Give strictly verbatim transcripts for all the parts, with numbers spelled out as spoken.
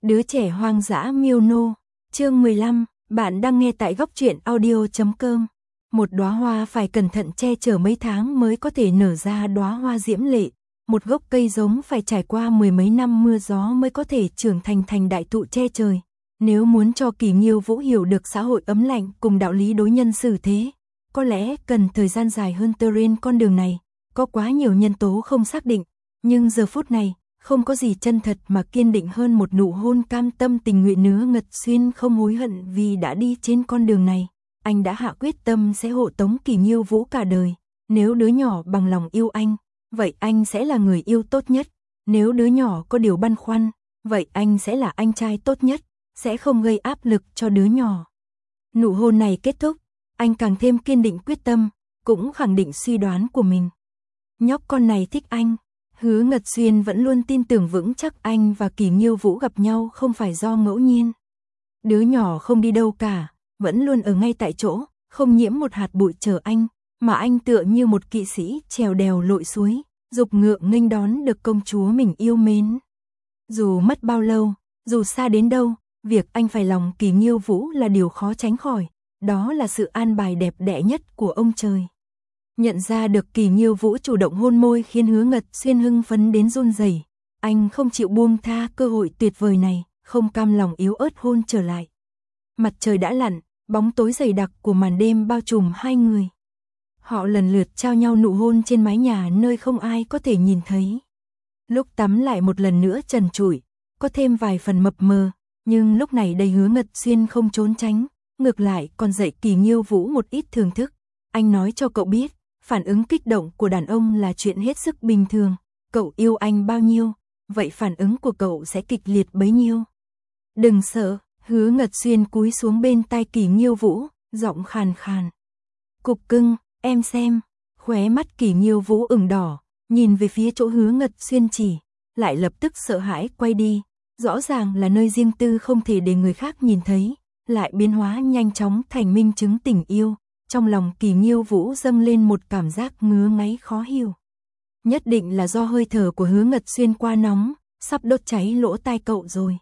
Đứa trẻ hoang dã miêu nô, chương mười lăm, bạn đang nghe tại góc truyện audio chấm com. Một đóa hoa phải cẩn thận che chở mấy tháng mới có thể nở ra đóa hoa diễm lệ, một gốc cây giống phải trải qua mười mấy năm mưa gió mới có thể trưởng thành thành đại thụ che trời. Nếu muốn cho Kỷ Nghiêu Vũ hiểu được xã hội ấm lạnh cùng đạo lý đối nhân xử thế, có lẽ cần thời gian dài hơn. Trên con đường này, có quá nhiều nhân tố không xác định, nhưng giờ phút này, không có gì chân thật mà kiên định hơn một nụ hôn cam tâm tình nguyện. Nứa Ngật Xuyên không hối hận vì đã đi trên con đường này, anh đã hạ quyết tâm sẽ hộ tống Kỷ Nghiêu Vũ cả đời. Nếu đứa nhỏ bằng lòng yêu anh, vậy anh sẽ là người yêu tốt nhất. Nếu đứa nhỏ có điều băn khoăn, vậy anh sẽ là anh trai tốt nhất, sẽ không gây áp lực cho đứa nhỏ. Nụ hôn này kết thúc, anh càng thêm kiên định quyết tâm, cũng khẳng định suy đoán của mình. Nhóc con này thích anh. Hứa Ngật Xuyên vẫn luôn tin tưởng vững chắc anh và Kỷ Nghiêu Vũ gặp nhau không phải do ngẫu nhiên. Đứa nhỏ không đi đâu cả, vẫn luôn ở ngay tại chỗ, không nhiễm một hạt bụi chờ anh, mà anh tựa như một kỵ sĩ trèo đèo lội suối, dục ngựa nghênh đón được công chúa mình yêu mến. Dù mất bao lâu, dù xa đến đâu, việc anh phải lòng Kỷ Nghiêu Vũ là điều khó tránh khỏi, đó là sự an bài đẹp đẽ nhất của ông trời. Nhận ra được Kỷ Nghiêu Vũ chủ động hôn môi khiến Hứa Ngật Xuyên hưng phấn đến run rẩy. Anh không chịu buông tha cơ hội tuyệt vời này, không cam lòng yếu ớt hôn trở lại. Mặt trời đã lặn, bóng tối dày đặc của màn đêm bao trùm hai người. Họ lần lượt trao nhau nụ hôn trên mái nhà nơi không ai có thể nhìn thấy. Lúc tắm lại một lần nữa trần trụi, có thêm vài phần mập mờ, nhưng lúc này đây Hứa Ngật Xuyên không trốn tránh, ngược lại còn dạy Kỷ Nghiêu Vũ một ít thưởng thức. Anh nói cho cậu biết, phản ứng kích động của đàn ông là chuyện hết sức bình thường, cậu yêu anh bao nhiêu, vậy phản ứng của cậu sẽ kịch liệt bấy nhiêu. Đừng sợ, Hứa Ngật Xuyên cúi xuống bên tai Kỷ Nghiêu Vũ, giọng khàn khàn. Cục cưng, em xem, khóe mắt Kỷ Nghiêu Vũ ửng đỏ, nhìn về phía chỗ Hứa Ngật Xuyên chỉ, lại lập tức sợ hãi quay đi, rõ ràng là nơi riêng tư không thể để người khác nhìn thấy, lại biến hóa nhanh chóng thành minh chứng tình yêu. Trong lòng Kỷ Nghiêu Vũ dâng lên một cảm giác ngứa ngáy khó hiểu. Nhất định là do hơi thở của Hứa Ngật Xuyên quá nóng, sắp đốt cháy lỗ tai cậu rồi.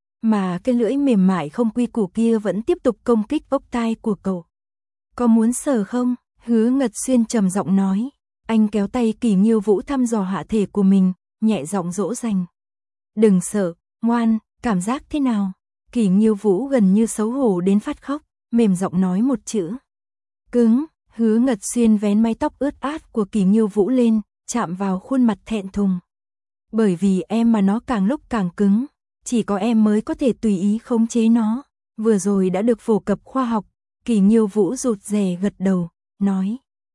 Mà cái lưỡi mềm mại không quy củ kia vẫn tiếp tục công kích ốc tai của cậu. Có muốn sờ không? Hứa Ngật Xuyên trầm giọng nói. Anh kéo tay Kỷ Nghiêu Vũ thăm dò hạ thể của mình, nhẹ giọng dỗ dành. Đừng sợ, ngoan, cảm giác thế nào? Kỷ Nghiêu Vũ gần như xấu hổ đến phát khóc, mềm giọng nói một chữ. Cứng. Hứa Ngật Xuyên vén mái tóc ướt át của Kỷ Nghiêu Vũ lên, chạm vào khuôn mặt thẹn thùng. Bởi vì em mà nó càng lúc càng cứng, chỉ có em mới có thể tùy ý khống chế nó. Vừa rồi đã được phổ cập khoa học, Kỷ Nghiêu Vũ rụt rè gật đầu, nói.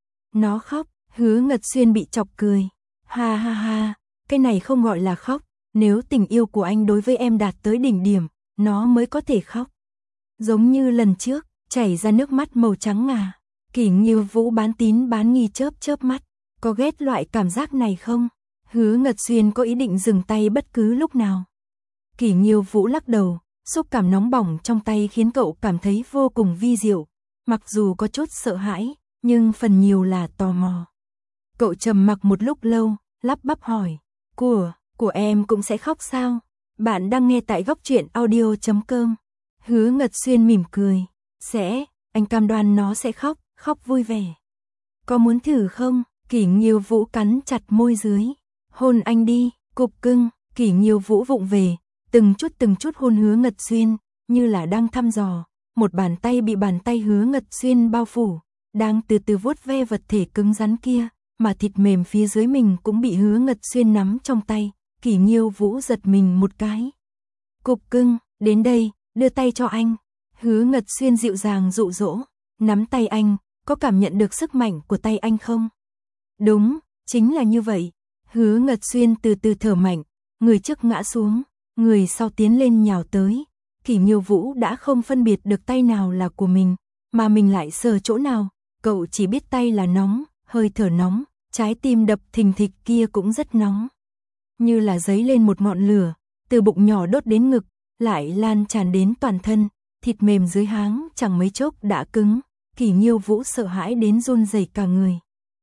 Nó khóc. Hứa Ngật Xuyên bị chọc cười. Ha ha ha, cái này không gọi là khóc, nếu tình yêu của anh đối với em đạt tới đỉnh điểm, nó mới có thể khóc. Giống như lần trước, chảy ra nước mắt màu trắng ngà. Kỷ Nghiêu Vũ bán tín bán nghi chớp chớp mắt, có ghét loại cảm giác này không? Hứa Ngật Xuyên có ý định dừng tay bất cứ lúc nào. Kỷ Nghiêu Vũ lắc đầu, xúc cảm nóng bỏng trong tay khiến cậu cảm thấy vô cùng vi diệu, mặc dù có chút sợ hãi, nhưng phần nhiều là tò mò. Cậu trầm mặc một lúc lâu, lắp bắp hỏi, của, của em cũng sẽ khóc sao? Bạn đang nghe tại góc truyện audio chấm com. Hứa Ngật Xuyên mỉm cười, sẽ, anh cam đoan nó sẽ khóc, khóc vui vẻ. Có muốn thử không? Kỷ Nghiêu Vũ cắn chặt môi dưới. Hôn anh đi, cục cưng. Kỷ Nghiêu Vũ vụng về, từng chút từng chút hôn Hứa Ngật Xuyên, như là đang thăm dò. Một bàn tay bị bàn tay Hứa Ngật Xuyên bao phủ, đang từ từ vuốt ve vật thể cứng rắn kia, mà thịt mềm phía dưới mình cũng bị Hứa Ngật Xuyên nắm trong tay. Kỷ Nghiêu Vũ giật mình một cái. Cục cưng, đến đây, đưa tay cho anh. Hứa Ngật Xuyên dịu dàng dụ dỗ, nắm tay anh, có cảm nhận được sức mạnh của tay anh không? Đúng, chính là như vậy. Hứa Ngật Xuyên từ từ thở mạnh, người trước ngã xuống, người sau tiến lên nhào tới. Kỷ Nghiêu Vũ đã không phân biệt được tay nào là của mình, mà mình lại sờ chỗ nào, cậu chỉ biết tay là nóng, hơi thở nóng, trái tim đập thình thịch kia cũng rất nóng. Như là dấy lên một ngọn lửa, từ bụng nhỏ đốt đến ngực, lại lan tràn đến toàn thân, thịt mềm dưới háng chẳng mấy chốc đã cứng. Kỷ Nghiêu Vũ sợ hãi đến run rẩy cả người.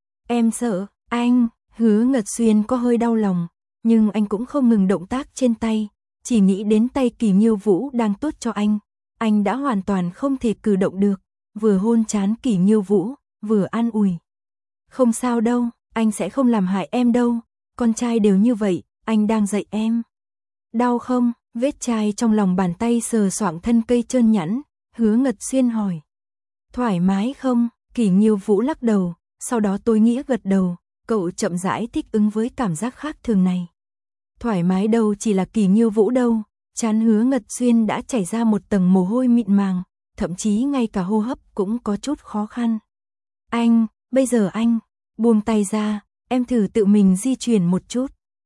Em sợ, anh. Hứa Ngật Xuyên có hơi đau lòng, nhưng anh cũng không ngừng động tác trên tay, chỉ nghĩ đến tay Kỳ Nghiêu Vũ đang tốt cho anh, anh đã hoàn toàn không thể cử động được, vừa hôn trán Kỳ Nghiêu Vũ, vừa an ủi. Không sao đâu, anh sẽ không làm hại em đâu, con trai đều như vậy, anh đang dạy em. Đau không? Vết chai trong lòng bàn tay sờ soạng thân cây trơn nhẵn, Hứa Ngật Xuyên hỏi. Thoải mái không? Kỳ Nghiêu Vũ lắc đầu, sau đó tối nghĩa gật đầu, cậu chậm rãi thích ứng với cảm giác khác thường này. Thoải mái đâu chỉ là Kỳ Nghiêu Vũ đâu, trán Hứa Ngật Xuyên đã chảy ra một tầng mồ hôi mịn màng, thậm chí ngay cả hô hấp cũng có chút khó khăn. Anh, bây giờ anh, buông tay ra, em thử tự mình di chuyển một chút.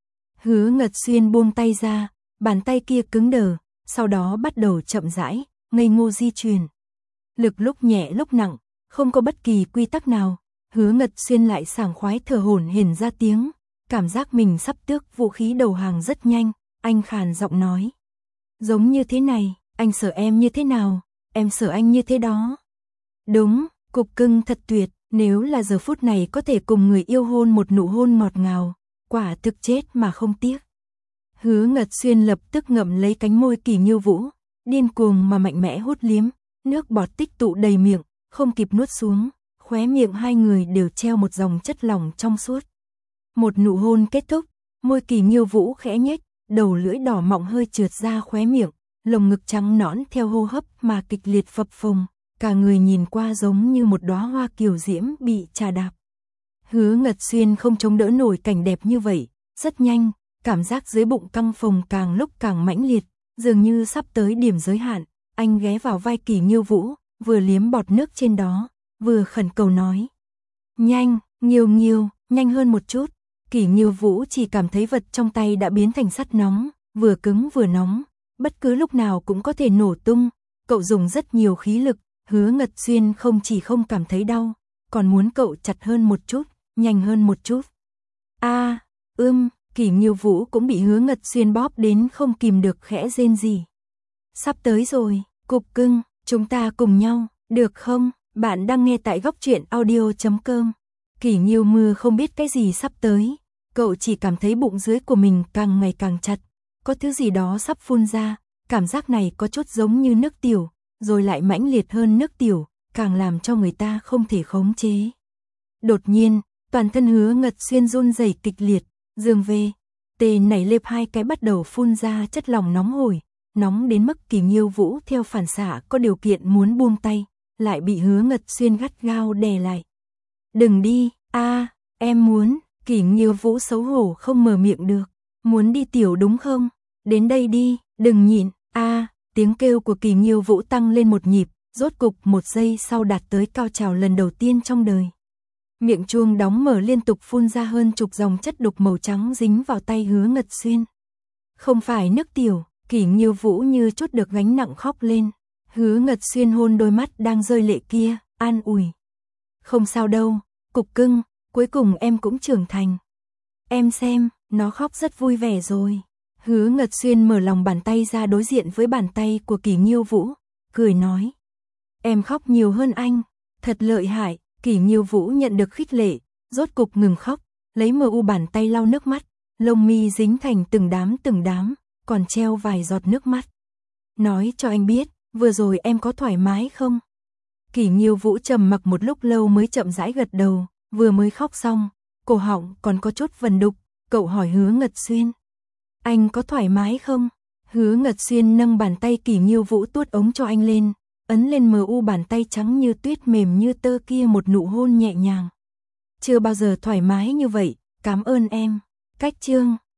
Hứa Ngật Xuyên buông tay ra, bàn tay kia cứng đờ, sau đó bắt đầu chậm rãi, ngây ngô di chuyển. Lực lúc nhẹ lúc nặng, không có bất kỳ quy tắc nào, Hứa Ngật Xuyên lại sảng khoái thở hổn hển ra tiếng, cảm giác mình sắp tước vũ khí đầu hàng rất nhanh, anh khàn giọng nói. Giống như thế này, anh sợ em như thế nào, em sợ anh như thế đó. Đúng, cục cưng thật tuyệt, nếu là giờ phút này có thể cùng người yêu hôn một nụ hôn ngọt ngào, quả thực chết mà không tiếc. Hứa Ngật Xuyên lập tức ngậm lấy cánh môi Kỳ Nghiêu Vũ, điên cuồng mà mạnh mẽ hút liếm, nước bọt tích tụ đầy miệng, không kịp nuốt xuống, khóe miệng hai người đều treo một dòng chất lỏng trong suốt. Một nụ hôn kết thúc, môi Kỳ Nghiêu Vũ khẽ nhếch, đầu lưỡi đỏ mọng hơi trượt ra khóe miệng, lồng ngực trắng nõn theo hô hấp mà kịch liệt phập phồng, cả người nhìn qua giống như một đóa hoa kiều diễm bị trà đạp. Hứa Ngật Xuyên không chống đỡ nổi cảnh đẹp như vậy, rất nhanh, cảm giác dưới bụng căng phồng càng lúc càng mãnh liệt, dường như sắp tới điểm giới hạn, anh ghé vào vai Kỳ Nghiêu Vũ, vừa liếm bọt nước trên đó, vừa khẩn cầu nói. Nhanh, Nghiêu Nghiêu, nhanh hơn một chút. Kỳ Nghiêu Vũ chỉ cảm thấy vật trong tay đã biến thành sắt nóng, vừa cứng vừa nóng, bất cứ lúc nào cũng có thể nổ tung, cậu dùng rất nhiều khí lực, Hứa Ngật Xuyên không chỉ không cảm thấy đau, còn muốn cậu chặt hơn một chút, nhanh hơn một chút. A, à, ưm, Kỳ Nghiêu Vũ cũng bị Hứa Ngật Xuyên bóp đến không kìm được khẽ rên rỉ. Sắp tới rồi, cục cưng, chúng ta cùng nhau, được không? Bạn đang nghe tại góc truyện audio chấm com. Kỳ Nghiêu Mưa không biết cái gì sắp tới, cậu chỉ cảm thấy bụng dưới của mình càng ngày càng chặt, có thứ gì đó sắp phun ra, cảm giác này có chút giống như nước tiểu, rồi lại mãnh liệt hơn nước tiểu, càng làm cho người ta không thể khống chế. Đột nhiên, toàn thân Hứa Ngật Xuyên run rẩy kịch liệt, giường về, tê nảy lệp hai cái bắt đầu phun ra chất lỏng nóng hổi, nóng đến mức Kỳ Nghiêu Vũ theo phản xạ có điều kiện muốn buông tay, lại bị Hứa Ngật Xuyên gắt gao đè lại. Đừng đi, a, à, em muốn, Kỳ Nghiêu Vũ xấu hổ không mở miệng được, muốn đi tiểu đúng không? Đến đây đi, đừng nhịn, a, à, tiếng kêu của Kỳ Nghiêu Vũ tăng lên một nhịp, rốt cục một giây sau đạt tới cao trào lần đầu tiên trong đời. Miệng chuông đóng mở liên tục phun ra hơn chục dòng chất đục màu trắng dính vào tay Hứa Ngật Xuyên. Không phải nước tiểu, Kỳ Nghiêu Vũ như chút được gánh nặng khóc lên. Hứa Ngật Xuyên hôn đôi mắt đang rơi lệ kia, an ủi. Không sao đâu, cục cưng, cuối cùng em cũng trưởng thành. Em xem, nó khóc rất vui vẻ rồi. Hứa Ngật Xuyên mở lòng bàn tay ra đối diện với bàn tay của Kỳ Nghiêu Vũ, cười nói. Em khóc nhiều hơn anh, thật lợi hại. Kỳ Nghiêu Vũ nhận được khích lệ, rốt cục ngừng khóc, lấy mờ u bàn tay lau nước mắt, lông mi dính thành từng đám từng đám, còn treo vài giọt nước mắt. Nói cho anh biết, vừa rồi em có thoải mái không? Kỳ Nghiêu Vũ trầm mặc một lúc lâu mới chậm rãi gật đầu, vừa mới khóc xong, cổ họng còn có chút vần đục, cậu hỏi Hứa Ngật Xuyên. Anh có thoải mái không? Hứa Ngật Xuyên nâng bàn tay Kỳ Nghiêu Vũ tuốt ống cho anh lên, ấn lên mờ u bàn tay trắng như tuyết mềm như tơ kia một nụ hôn nhẹ nhàng. Chưa bao giờ thoải mái như vậy, cảm ơn em. Cách chương